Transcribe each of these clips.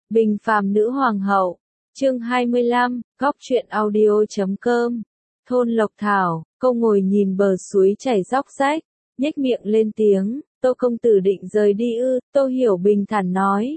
Bình phàm nữ hoàng hậu. Chương 25, góc truyện audio.com. Thôn Lộc Thảo, cô ngồi nhìn bờ suối chảy róc rách, nhếch miệng lên tiếng, Tô công tử định rời đi ư? Tô Hiểu bình thản nói.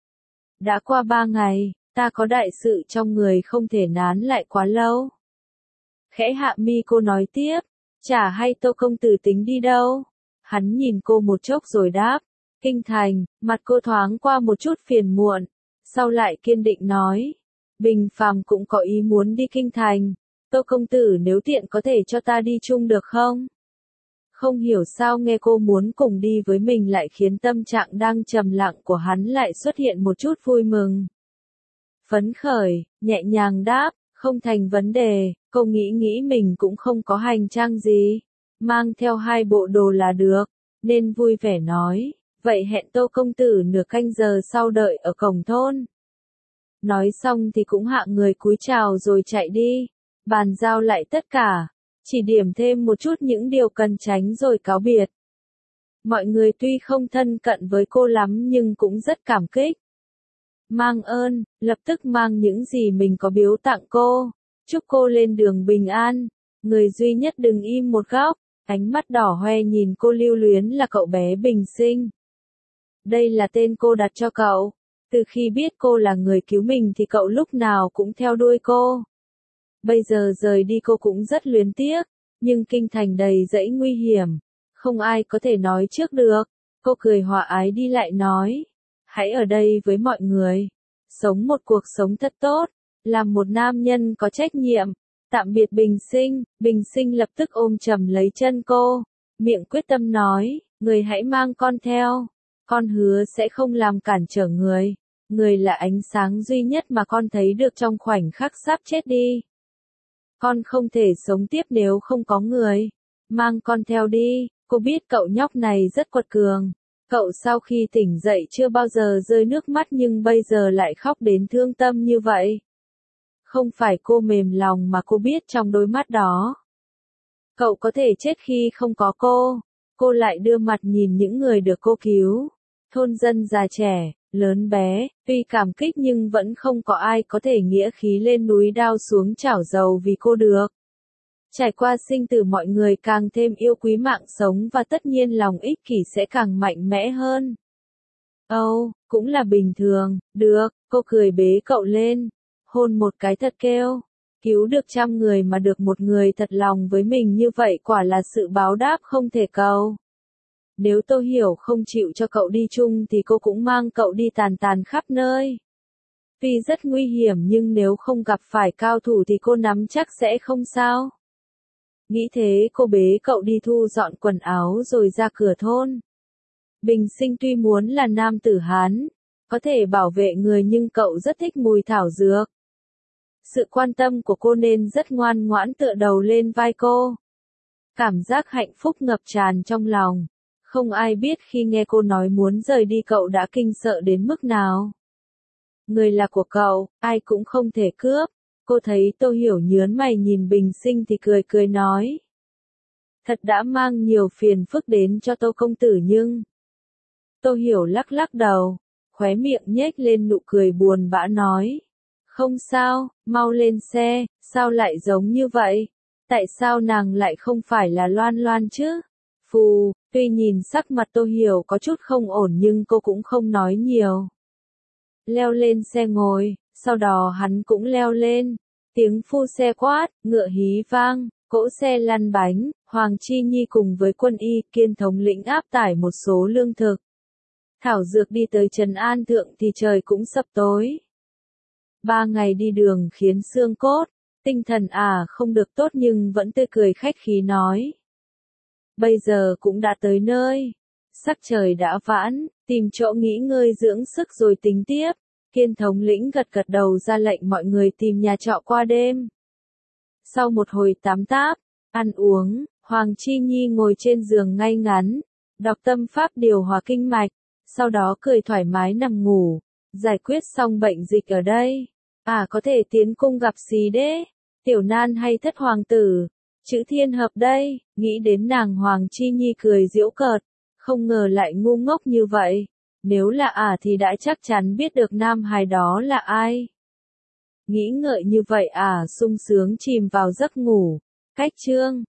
Đã qua 3 ngày, ta có đại sự trong người không thể nán lại quá lâu. Khẽ hạ mi cô nói tiếp, chả hay Tô công tử tính đi đâu? Hắn nhìn cô một chốc rồi đáp, Kinh Thành. Mặt cô thoáng qua một chút phiền muộn, sau lại kiên định nói, Bình phàm cũng có ý muốn đi Kinh Thành. Tô công tử nếu tiện có thể cho ta đi chung được không? Không hiểu sao nghe cô muốn cùng đi với mình lại khiến tâm trạng đang trầm lặng của hắn lại xuất hiện một chút vui mừng. Phấn khởi, nhẹ nhàng đáp, không thành vấn đề, cô nghĩ mình cũng không có hành trang gì, mang theo 2 bộ đồ là được, nên vui vẻ nói, vậy hẹn Tô công tử nửa canh giờ sau đợi ở cổng thôn. Nói xong thì cũng hạ người cúi chào rồi chạy đi, bàn giao lại tất cả, chỉ điểm thêm một chút những điều cần tránh rồi cáo biệt. Mọi người tuy không thân cận với cô lắm nhưng cũng rất cảm kích. Mang ơn, lập tức mang những gì mình có biếu tặng cô, chúc cô lên đường bình an. Người duy nhất đứng im một góc, ánh mắt đỏ hoe nhìn cô lưu luyến là cậu bé Bình Sinh. Đây là tên cô đặt cho cậu. Từ khi biết cô là người cứu mình thì cậu lúc nào cũng theo đuôi cô. Bây giờ rời đi cô cũng rất luyến tiếc, nhưng Kinh Thành đầy dẫy nguy hiểm, không ai có thể nói trước được. Cô cười hòa ái đi lại nói, hãy ở đây với mọi người, sống một cuộc sống thật tốt, làm một nam nhân có trách nhiệm. Tạm biệt Bình Sinh. Bình Sinh lập tức ôm chầm lấy chân cô, miệng quyết tâm nói, người hãy mang con theo. Con hứa sẽ không làm cản trở người. Người là ánh sáng duy nhất mà con thấy được trong khoảnh khắc sắp chết đi. Con không thể sống tiếp nếu không có người. Mang con theo đi. Cô biết cậu nhóc này rất quật cường. Cậu sau khi tỉnh dậy chưa bao giờ rơi nước mắt nhưng bây giờ lại khóc đến thương tâm như vậy. Không phải cô mềm lòng mà cô biết trong đôi mắt đó. Cậu có thể chết khi không có cô. Cô lại đưa mặt nhìn những người được cô cứu. Thôn dân già trẻ, lớn bé, tuy cảm kích nhưng vẫn không có ai có thể nghĩa khí lên núi đao xuống chảo dầu vì cô được. Trải qua sinh tử mọi người càng thêm yêu quý mạng sống và tất nhiên lòng ích kỷ sẽ càng mạnh mẽ hơn. Cũng là bình thường, được, cô cười bế cậu lên, hôn một cái thật kêu. Cứu được 100 người mà được một người thật lòng với mình như vậy quả là sự báo đáp không thể cầu. Nếu Tô Hiểu không chịu cho cậu đi chung thì cô cũng mang cậu đi tàn khắp nơi. Tuy rất nguy hiểm nhưng nếu không gặp phải cao thủ thì cô nắm chắc sẽ không sao. Nghĩ thế cô bế cậu đi thu dọn quần áo rồi ra cửa thôn. Bình Sinh tuy muốn là nam tử Hán, có thể bảo vệ người nhưng cậu rất thích mùi thảo dược. Sự quan tâm của cô nên rất ngoan ngoãn tựa đầu lên vai cô. Cảm giác hạnh phúc ngập tràn trong lòng. Không ai biết khi nghe cô nói muốn rời đi cậu đã kinh sợ đến mức nào. Người là của cậu, ai cũng không thể cướp. Cô thấy Tô Hiểu nhớn mày nhìn Bình Sinh thì cười nói. Thật đã mang nhiều phiền phức đến cho Tô công tử nhưng. Tô Hiểu lắc đầu, khóe miệng nhếch lên nụ cười buồn bã nói. Không sao, mau lên xe, sao lại giống như vậy? Tại sao nàng lại không phải là Loan chứ? Phù, tuy nhìn sắc mặt Tô Hiểu có chút không ổn nhưng cô cũng không nói nhiều. Leo lên xe ngồi, sau đó hắn cũng leo lên. Tiếng phu xe quát, ngựa hí vang, cỗ xe lăn bánh, Hoàng Chi Nhi cùng với quân y Kiên thống lĩnh áp tải một số lương thực. Thảo Dược đi tới Trấn An Thượng thì trời cũng sập tối. 3 ngày đi đường khiến xương cốt, tinh thần không được tốt nhưng vẫn tươi cười khách khí nói. Bây giờ cũng đã tới nơi. Sắc trời đã vãn, tìm chỗ nghỉ ngơi dưỡng sức rồi tính tiếp. Kiên thống lĩnh gật đầu ra lệnh mọi người tìm nhà trọ qua đêm. Sau một hồi tám táp, ăn uống, Hoàng Chi Nhi ngồi trên giường ngay ngắn, đọc tâm pháp điều hòa kinh mạch, sau đó cười thoải mái nằm ngủ, giải quyết xong bệnh dịch ở đây. Có thể tiến cung gặp Xí Đế, Tiểu Nan hay Thất Hoàng tử, chữ thiên hợp đây. Nghĩ đến nàng Hoàng Chi Nhi cười giễu cợt, không ngờ lại ngu ngốc như vậy. Nếu là ả thì đã chắc chắn biết được nam hài đó là ai. Nghĩ ngợi như vậy ả sung sướng chìm vào giấc ngủ. Cách chương